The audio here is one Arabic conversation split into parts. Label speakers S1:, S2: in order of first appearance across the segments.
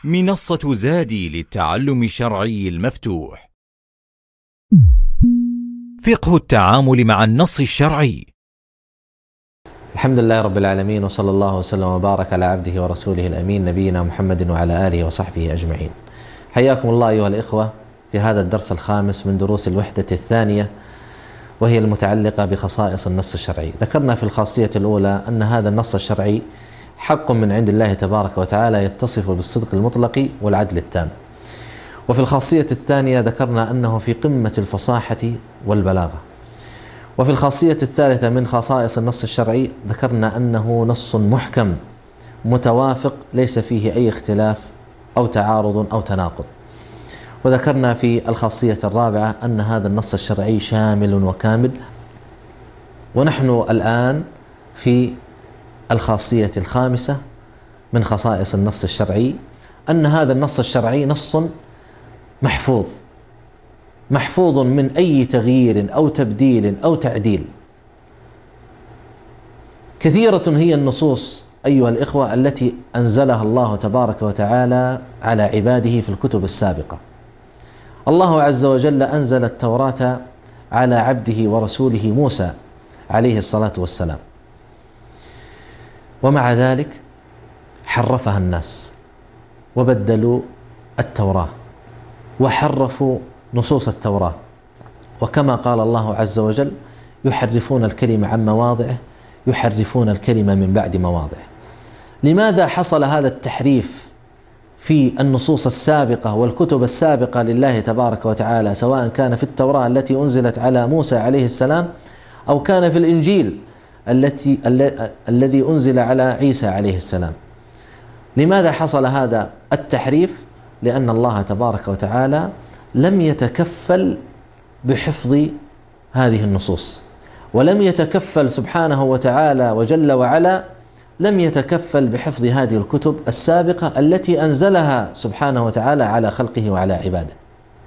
S1: منصة زادي للتعلم الشرعي المفتوح. فقه التعامل مع النص الشرعي.
S2: الحمد لله رب العالمين، وصلى الله وسلم وبارك على عبده ورسوله الأمين نبينا محمد وعلى آله وصحبه أجمعين. حياكم الله أيها الإخوة في هذا الدرس الخامس من دروس الوحدة الثانية، وهي المتعلقة بخصائص النص الشرعي. ذكرنا في الخاصية الأولى أن هذا النص الشرعي حق من عند الله تبارك وتعالى يتصف بالصدق المطلق والعدل التام. وفي الخاصية الثانية ذكرنا أنه في قمة الفصاحة والبلاغة. وفي الخاصية الثالثة من خصائص النص الشرعي ذكرنا أنه نص محكم متوافق ليس فيه أي اختلاف أو تعارض أو تناقض. وذكرنا في الخاصية الرابعة أن هذا النص الشرعي شامل وكامل. ونحن الآن في الخاصية الخامسة من خصائص النص الشرعي، أن هذا النص الشرعي نص محفوظ من أي تغيير أو تبديل أو تعديل. كثيرة هي النصوص أيها الإخوة التي أنزلها الله تبارك وتعالى على عباده في الكتب السابقة. الله عز وجل أنزل التوراة على عبده ورسوله موسى عليه الصلاة والسلام، ومع ذلك حرفها الناس وبدلوا التوراة وحرفوا نصوص التوراة. وكما قال الله عز وجل: يحرفون الكلمة عن مواضعه، يحرفون الكلمة من بعد مواضعه. لماذا حصل هذا التحريف في النصوص السابقة والكتب السابقة لله تبارك وتعالى، سواء كان في التوراة التي أنزلت على موسى عليه السلام أو كان في الإنجيل الذي أنزل على عيسى عليه السلام؟ لماذا حصل هذا التحريف؟ لأن الله تبارك وتعالى لم يتكفل بحفظ هذه النصوص، ولم يتكفل سبحانه وتعالى وجل وعلا، لم يتكفل بحفظ هذه الكتب السابقة التي أنزلها سبحانه وتعالى على خلقه وعلى عباده.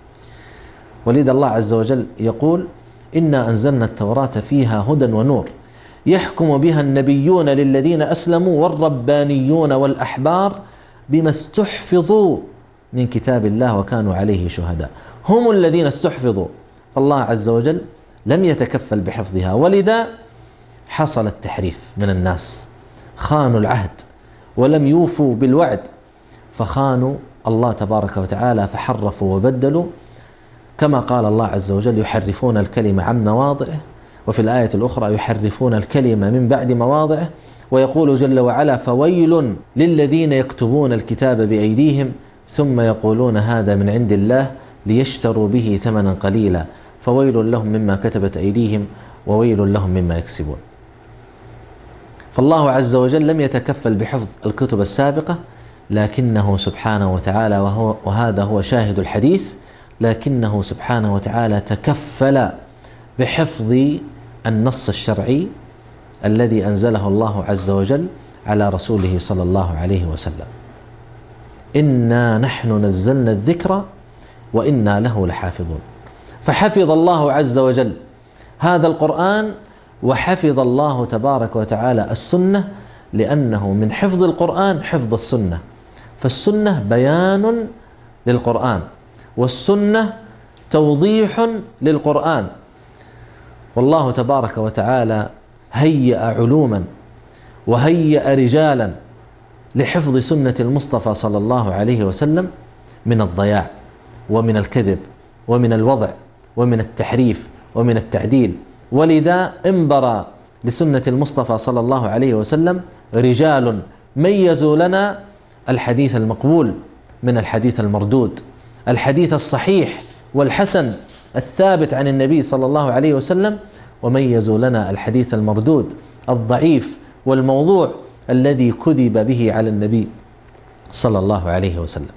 S2: ولذا الله عز وجل يقول: إنا أنزلنا التوراة فيها هدى ونور يحكم بها النبيون للذين أسلموا والربانيون والأحبار بما استحفظوا من كتاب الله وكانوا عليه شهداء. هم الذين استحفظوا، فالله عز وجل لم يتكفل بحفظها، ولذا حصل التحريف من الناس. خانوا العهد ولم يوفوا بالوعد، فخانوا الله تبارك وتعالى فحرفوا وبدلوا، كما قال الله عز وجل: يحرفون الكلمة عن مواضعه. وفي الآية الأخرى: يحرفون الكلمة من بعد مواضعه. ويقول جل وعلا: فويل للذين يكتبون الكتاب بأيديهم ثم يقولون هذا من عند الله ليشتروا به ثمنا قليلا فويل لهم مما كتبت أيديهم وويل لهم مما يكسبون. فالله عز وجل لم يتكفل بحفظ الكتب السابقة، لكنه سبحانه وتعالى، وهذا هو شاهد الحديث، لكنه سبحانه وتعالى تكفل بحفظ النص الشرعي الذي أنزله الله عز وجل على رسوله صلى الله عليه وسلم. إنا نحن نزلنا الذكر وإنا له لحافظون. فحفظ الله عز وجل هذا القرآن، وحفظ الله تبارك وتعالى السنة، لأنه من حفظ القرآن حفظ السنة. فالسنة بيان للقرآن، والسنة توضيح للقرآن. والله تبارك وتعالى هيأ علوما وهيأ رجالا لحفظ سنة المصطفى صلى الله عليه وسلم من الضياع ومن الكذب ومن الوضع ومن التحريف ومن التعديل. ولذا انبر لسنة المصطفى صلى الله عليه وسلم رجال ميزوا لنا الحديث المقبول من الحديث المردود، الحديث الصحيح والحسن الثابت عن النبي صلى الله عليه وسلم، وميزوا لنا الحديث المردود الضعيف والموضوع الذي كذب به على النبي صلى الله عليه وسلم.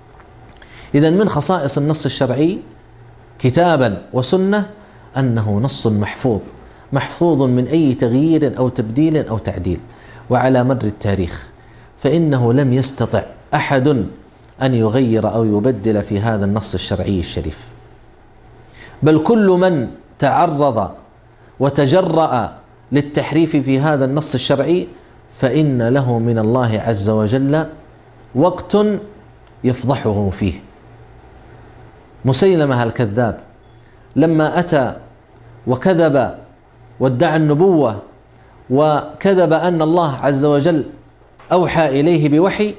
S2: إذن من خصائص النص الشرعي كتابا وسنة أنه نص محفوظ من أي تغيير أو تبديل أو تعديل. وعلى مر التاريخ فإنه لم يستطع أحد أن يغير أو يبدل في هذا النص الشرعي الشريف، بل كل من تعرض وتجرأ للتحريف في هذا النص الشرعي فإن له من الله عز وجل وقت يفضحه فيه. مسيلمة الكذاب لما أتى وكذب وادعى النبوة وكذب أن الله عز وجل أوحى إليه بوحي،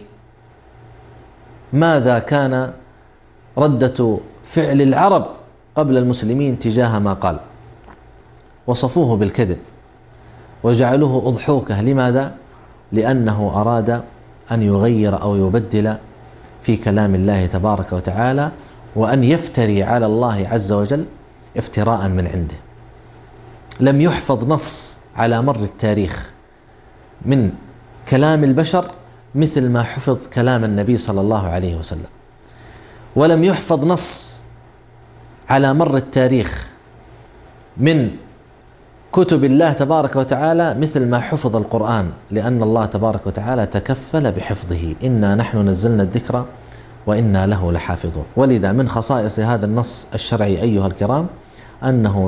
S2: ماذا كان ردة فعل العرب قبل المسلمين تجاه ما قال؟ وصفوه بالكذب وجعلوه أضحوكة. لماذا؟ لأنه أراد أن يغير أو يبدل في كلام الله تبارك وتعالى، وأن يفتري على الله عز وجل افتراء من عنده. لم يحفظ نص على مر التاريخ من كلام البشر مثل ما حفظ كلام النبي صلى الله عليه وسلم، ولم يحفظ نص على مر التاريخ من كتب الله تبارك وتعالى مثل ما حفظ القرآن، لأن الله تبارك وتعالى تكفل بحفظه. إنا نحن نزلنا الذكر وإنا له لحافظون. ولذا من خصائص هذا النص الشرعي أيها الكرام أنه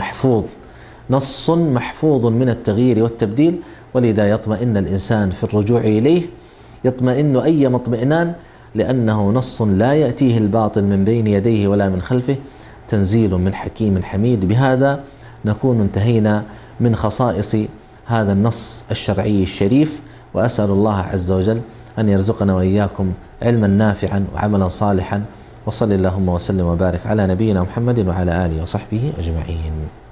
S2: نص محفوظ من التغيير والتبديل، ولذا يطمئن الإنسان في الرجوع إليه، يطمئن أي مطمئنان، لأنه نص لا يأتيه الباطل من بين يديه ولا من خلفه، تنزيل من حكيم حميد. بهذا نكون انتهينا من خصائص هذا النص الشرعي الشريف، وأسأل الله عز وجل أن يرزقنا وإياكم علما نافعا وعملا صالحا، وصل اللهم وسلم وبارك على نبينا محمد وعلى آله وصحبه أجمعين.